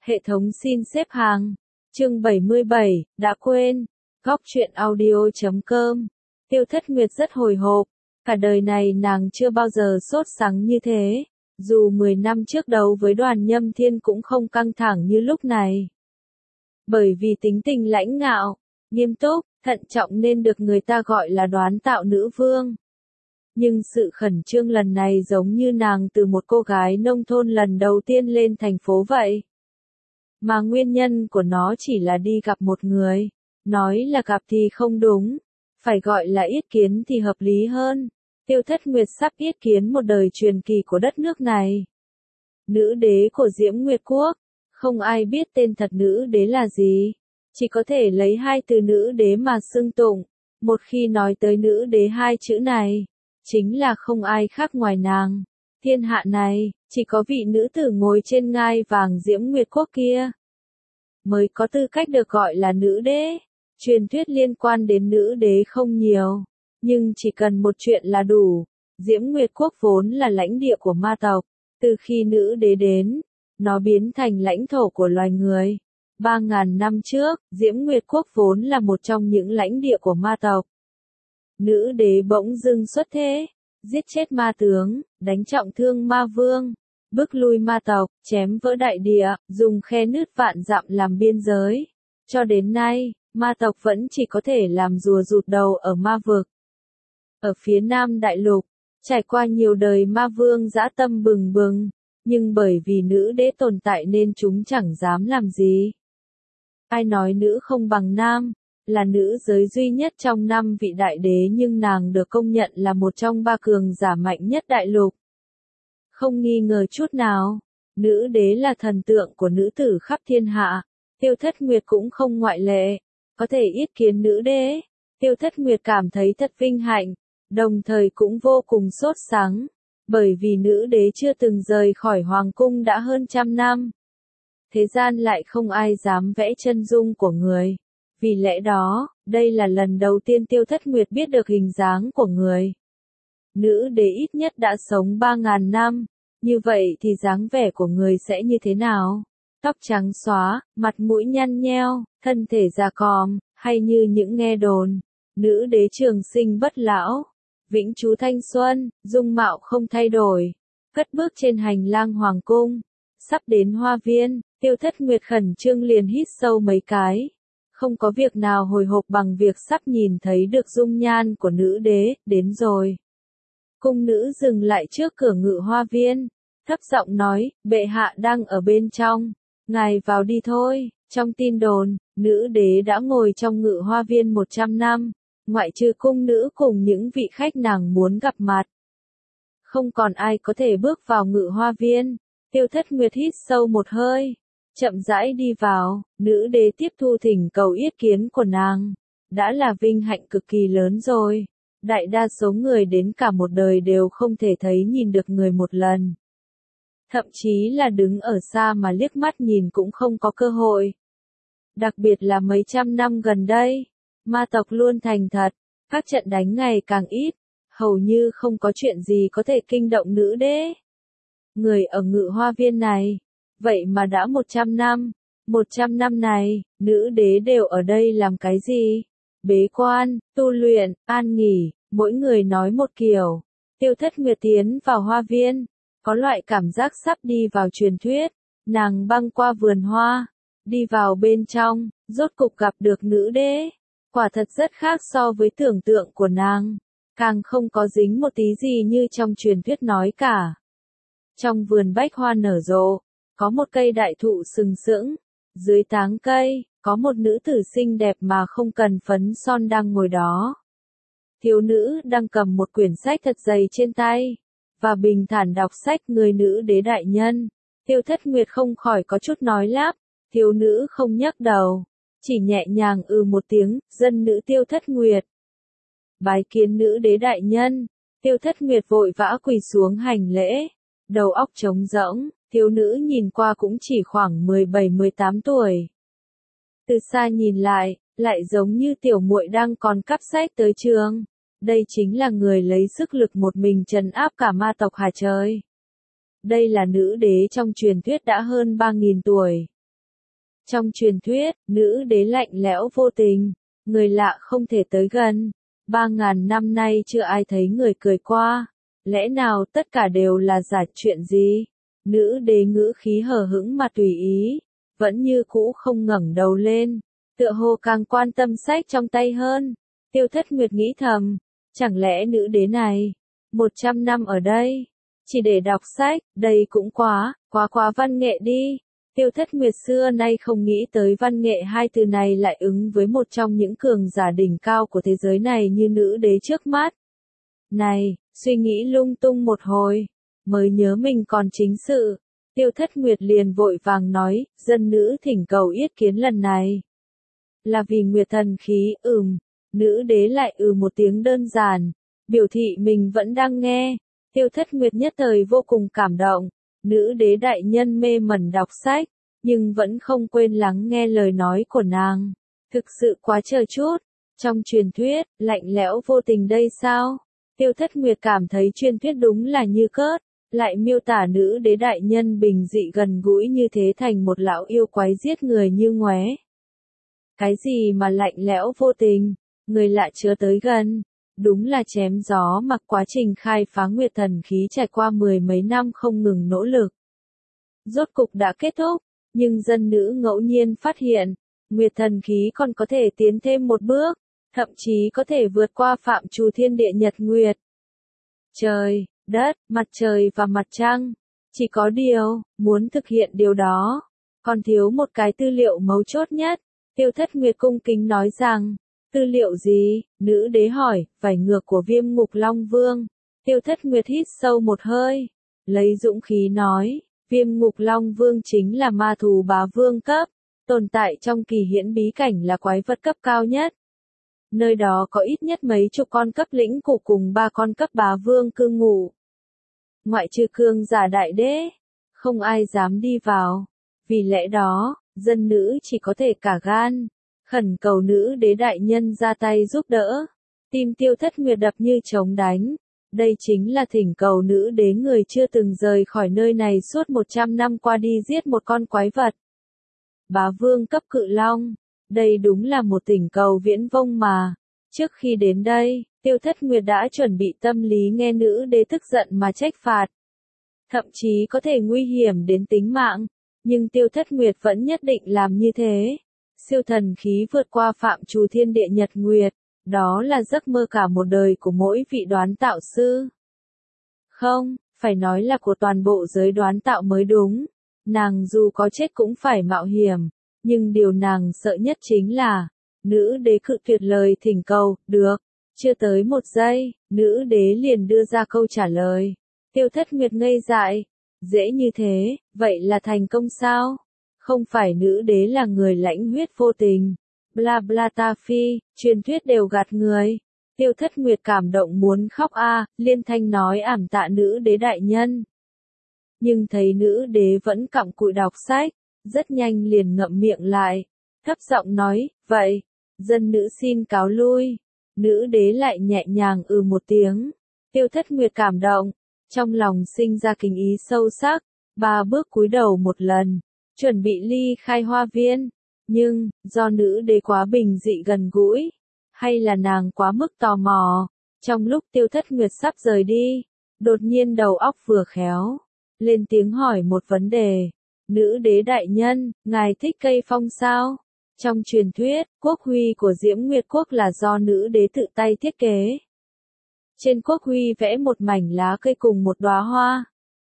Hệ thống xin xếp hàng. Chương 77, đã quên. Góc truyện audio.com. Tiêu Thất Nguyệt rất hồi hộp. Cả đời này nàng chưa bao giờ sốt sắng như thế. Dù 10 năm trước đấu với Đoàn Nhâm Thiên cũng không căng thẳng như lúc này. Bởi vì tính tình lãnh ngạo, nghiêm túc, thận trọng nên được người ta gọi là đoán tạo nữ vương. Nhưng sự khẩn trương lần này giống như nàng từ một cô gái nông thôn lần đầu tiên lên thành phố vậy. Mà nguyên nhân của nó chỉ là đi gặp một người. Nói là gặp thì không đúng. Phải gọi là yết kiến thì hợp lý hơn. Tiêu Thất Nguyệt sắp yết kiến một đời truyền kỳ của đất nước này. Nữ đế của Diễm Nguyệt Quốc. Không ai biết tên thật nữ đế là gì. Chỉ có thể lấy hai từ nữ đế mà xưng tụng. Một khi nói tới nữ đế hai chữ này, chính là không ai khác ngoài nàng. Thiên hạ này, chỉ có vị nữ tử ngồi trên ngai vàng Diễm Nguyệt Quốc kia mới có tư cách được gọi là nữ đế. Truyền thuyết liên quan đến nữ đế không nhiều, nhưng chỉ cần một chuyện là đủ. Diễm Nguyệt Quốc vốn là lãnh địa của ma tộc. Từ khi nữ đế đến, nó biến thành lãnh thổ của loài người. 3.000 năm trước, Diễm Nguyệt Quốc vốn là một trong những lãnh địa của ma tộc. Nữ đế bỗng dưng xuất thế, giết chết ma tướng, đánh trọng thương ma vương, bức lui ma tộc, chém vỡ đại địa, dùng khe nứt vạn dặm làm biên giới. Cho đến nay, ma tộc vẫn chỉ có thể làm rùa rụt đầu ở ma vực. Ở phía Nam Đại Lục, trải qua nhiều đời ma vương dã tâm bừng bừng, nhưng bởi vì nữ đế tồn tại nên chúng chẳng dám làm gì. Ai nói nữ không bằng nam, là nữ giới duy nhất trong 5 vị đại đế nhưng nàng được công nhận là một trong 3 cường giả mạnh nhất đại lục. Không nghi ngờ chút nào, nữ đế là thần tượng của nữ tử khắp thiên hạ. Tiêu Thất Nguyệt cũng không ngoại lệ. Có thể yết kiến nữ đế, Tiêu Thất Nguyệt cảm thấy thật vinh hạnh, đồng thời cũng vô cùng sốt sắng, bởi vì nữ đế chưa từng rời khỏi hoàng cung đã hơn 100 năm. Thế gian lại không ai dám vẽ chân dung của người. Vì lẽ đó, đây là lần đầu tiên Tiêu Thất Nguyệt biết được hình dáng của người. Nữ đế ít nhất đã sống 3.000 năm, như vậy thì dáng vẻ của người sẽ như thế nào? Tóc trắng xóa, mặt mũi nhăn nheo, thân thể già còm, hay như những nghe đồn, nữ đế trường sinh bất lão, vĩnh trú thanh xuân, dung mạo không thay đổi, cất bước trên hành lang hoàng cung, sắp đến hoa viên. Tiêu Thất Nguyệt khẩn trương liền hít sâu mấy cái. Không có việc nào hồi hộp bằng việc sắp nhìn thấy được dung nhan của nữ đế. Đến rồi. Cung nữ dừng lại trước cửa ngự hoa viên, thấp giọng nói, bệ hạ đang ở bên trong. Ngài vào đi thôi. Trong tin đồn, nữ đế đã ngồi trong ngự hoa viên 100 năm, ngoại trừ cung nữ cùng những vị khách nàng muốn gặp mặt. Không còn ai có thể bước vào ngự hoa viên. Tiêu Thất Nguyệt hít sâu một hơi, chậm rãi đi vào. Nữ đế tiếp thu thỉnh cầu yết kiến của nàng. Đã là vinh hạnh cực kỳ lớn rồi. Đại đa số người đến cả một đời đều không thể thấy nhìn được người một lần. Thậm chí là đứng ở xa mà liếc mắt nhìn cũng không có cơ hội. Đặc biệt là mấy trăm năm gần đây, ma tộc luôn thành thật, các trận đánh ngày càng ít, hầu như không có chuyện gì có thể kinh động nữ đế. Người ở ngự hoa viên này, vậy mà đã 100 năm, 100 năm này, nữ đế đều ở đây làm cái gì? Bế quan, tu luyện, an nghỉ, mỗi người nói một kiểu. Tiêu Thất Nguyệt tiến vào hoa viên, có loại cảm giác sắp đi vào truyền thuyết. Nàng băng qua vườn hoa, đi vào bên trong, rốt cục gặp được nữ đế. Quả thật rất khác so với tưởng tượng của nàng, càng không có dính một tí gì như trong truyền thuyết nói cả. Trong vườn bách hoa nở rộ, có một cây đại thụ sừng sững, dưới táng cây, có một nữ tử xinh đẹp mà không cần phấn son đang ngồi đó. Thiếu nữ đang cầm một quyển sách thật dày trên tay, và bình thản đọc sách. Người nữ đế đại nhân. Tiêu Thất Nguyệt không khỏi có chút nói lắp. Thiếu nữ không nhấc đầu, chỉ nhẹ nhàng một tiếng. Dân nữ Tiêu Thất Nguyệt. Bái kiến nữ đế đại nhân. Tiêu Thất Nguyệt vội vã quỳ xuống hành lễ, đầu óc trống rỗng. Thiếu nữ nhìn qua cũng chỉ khoảng 17-18 tuổi. Từ xa nhìn lại giống như tiểu muội đang còn cắp sách tới trường. Đây chính là người lấy sức lực một mình trấn áp cả ma tộc hả trời. Đây là nữ đế trong truyền thuyết đã hơn 3.000 tuổi. Trong truyền thuyết, nữ đế lạnh lẽo vô tình, người lạ không thể tới gần. 3.000 năm nay chưa ai thấy người cười qua. Lẽ nào tất cả đều là giả, chuyện gì? Nữ đế ngữ khí hờ hững mà tùy ý, vẫn như cũ không ngẩng đầu lên, tựa hồ càng quan tâm sách trong tay hơn. Tiêu Thất Nguyệt nghĩ thầm, chẳng lẽ nữ đế này, 100 năm ở đây, chỉ để đọc sách, đây cũng quá văn nghệ đi. Tiêu Thất Nguyệt xưa nay không nghĩ tới văn nghệ hai từ này lại ứng với một trong những cường giả đỉnh cao của thế giới này như nữ đế trước mắt. Này, suy nghĩ lung tung một hồi, mới nhớ mình còn chính sự. Tiêu Thất Nguyệt liền vội vàng nói, dân nữ thỉnh cầu yết kiến lần này. Là vì Nguyệt thần khí, nữ đế lại một tiếng đơn giản, biểu thị mình vẫn đang nghe. Tiêu Thất Nguyệt nhất thời vô cùng cảm động, nữ đế đại nhân mê mẩn đọc sách, nhưng vẫn không quên lắng nghe lời nói của nàng. Thực sự quá chờ chút, trong truyền thuyết, lạnh lẽo vô tình đây sao? Tiêu Thất Nguyệt cảm thấy truyền thuyết đúng là như cớt, lại miêu tả nữ đế đại nhân bình dị gần gũi như thế thành một lão yêu quái giết người như ngoé. Cái gì mà lạnh lẽo vô tình, người lạ chưa tới gần, đúng là chém gió mặc quá trình khai phá Nguyệt thần khí trải qua 10 mấy năm không ngừng nỗ lực. Rốt cục đã kết thúc, nhưng dân nữ ngẫu nhiên phát hiện, Nguyệt thần khí còn có thể tiến thêm một bước, thậm chí có thể vượt qua phạm trù thiên địa nhật nguyệt. Trời, đất, mặt trời và mặt trăng, chỉ có điều, muốn thực hiện điều đó, còn thiếu một cái tư liệu mấu chốt nhất. Tiêu Thất Nguyệt cung kính nói rằng, tư liệu gì? Nữ đế hỏi, vảy ngược của Viêm Ngục Long Vương. Tiêu Thất Nguyệt hít sâu một hơi, lấy dũng khí nói, Viêm Ngục Long Vương chính là ma thú bá vương cấp, tồn tại trong kỳ hiển bí cảnh là quái vật cấp cao nhất. Nơi đó có ít nhất mấy chục con cấp lĩnh cụ cùng 3 con cấp bá vương cư ngụ. Ngoại trừ cường giả đại đế, không ai dám đi vào. Vì lẽ đó, dân nữ chỉ có thể cả gan, khẩn cầu nữ đế đại nhân ra tay giúp đỡ. Tim Tiêu Thất Nguyệt đập như trống đánh. Đây chính là thỉnh cầu nữ đế người chưa từng rời khỏi nơi này suốt 100 năm qua đi giết một con quái vật. Bá vương cấp cự long, đây đúng là một thỉnh cầu viễn vông mà. Trước khi đến đây, Tiêu Thất Nguyệt đã chuẩn bị tâm lý nghe nữ đế tức giận mà trách phạt. Thậm chí có thể nguy hiểm đến tính mạng, nhưng Tiêu Thất Nguyệt vẫn nhất định làm như thế. Siêu thần khí vượt qua phạm trù thiên địa nhật nguyệt, đó là giấc mơ cả một đời của mỗi vị đoán tạo sư. Không, phải nói là của toàn bộ giới đoán tạo mới đúng. Nàng dù có chết cũng phải mạo hiểm, nhưng điều nàng sợ nhất chính là, nữ đế cự tuyệt lời thỉnh cầu, được. Chưa tới một giây, nữ đế liền đưa ra câu trả lời. Tiêu Thất Nguyệt ngây dại. Dễ như thế, vậy là thành công sao? Không phải nữ đế là người lãnh huyết vô tình. Bla bla ta phi, truyền thuyết đều gạt người. Tiêu Thất Nguyệt cảm động muốn khóc liên thanh nói ảm tạ nữ đế đại nhân. Nhưng thấy nữ đế vẫn cặm cụi đọc sách, rất nhanh liền ngậm miệng lại. Thấp giọng nói, vậy, dân nữ xin cáo lui. Nữ đế lại nhẹ nhàng một tiếng. Tiêu Thất Nguyệt cảm động, trong lòng sinh ra kính ý sâu sắc, 3 bước cúi đầu một lần, chuẩn bị ly khai hoa viên. Nhưng, do nữ đế quá bình dị gần gũi, hay là nàng quá mức tò mò, trong lúc Tiêu Thất Nguyệt sắp rời đi, đột nhiên đầu óc vừa khéo, lên tiếng hỏi một vấn đề. Nữ đế đại nhân, ngài thích cây phong sao? Trong truyền thuyết, quốc huy của Diễm Nguyệt Quốc là do nữ đế tự tay thiết kế. Trên quốc huy vẽ một mảnh lá cây cùng một đóa hoa.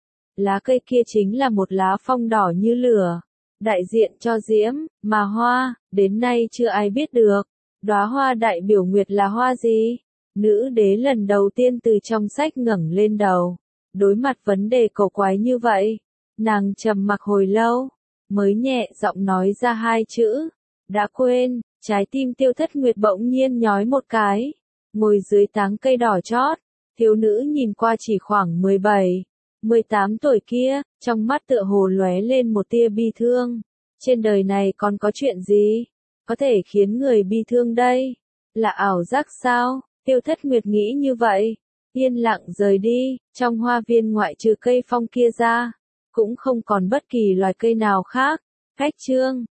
Lá cây kia chính là một lá phong đỏ như lửa, đại diện cho diễm, mà hoa, đến nay chưa ai biết được. Đóa hoa đại biểu nguyệt là hoa gì? Nữ đế lần đầu tiên từ trong sách ngẩng lên đầu. Đối mặt vấn đề cổ quái như vậy, nàng trầm mặc hồi lâu, mới nhẹ giọng nói ra 2 chữ. Đã quên, trái tim Tiêu Thất Nguyệt bỗng nhiên nhói một cái. Ngồi dưới táng cây đỏ chót, thiếu nữ nhìn qua chỉ khoảng 17, 18 tuổi kia, trong mắt tựa hồ lóe lên một tia bi thương. Trên đời này còn có chuyện gì có thể khiến người bi thương đây? Là ảo giác sao? Tiêu Thất Nguyệt nghĩ như vậy, yên lặng rời đi. Trong hoa viên ngoại trừ cây phong kia ra, cũng không còn bất kỳ loài cây nào khác. Khách chương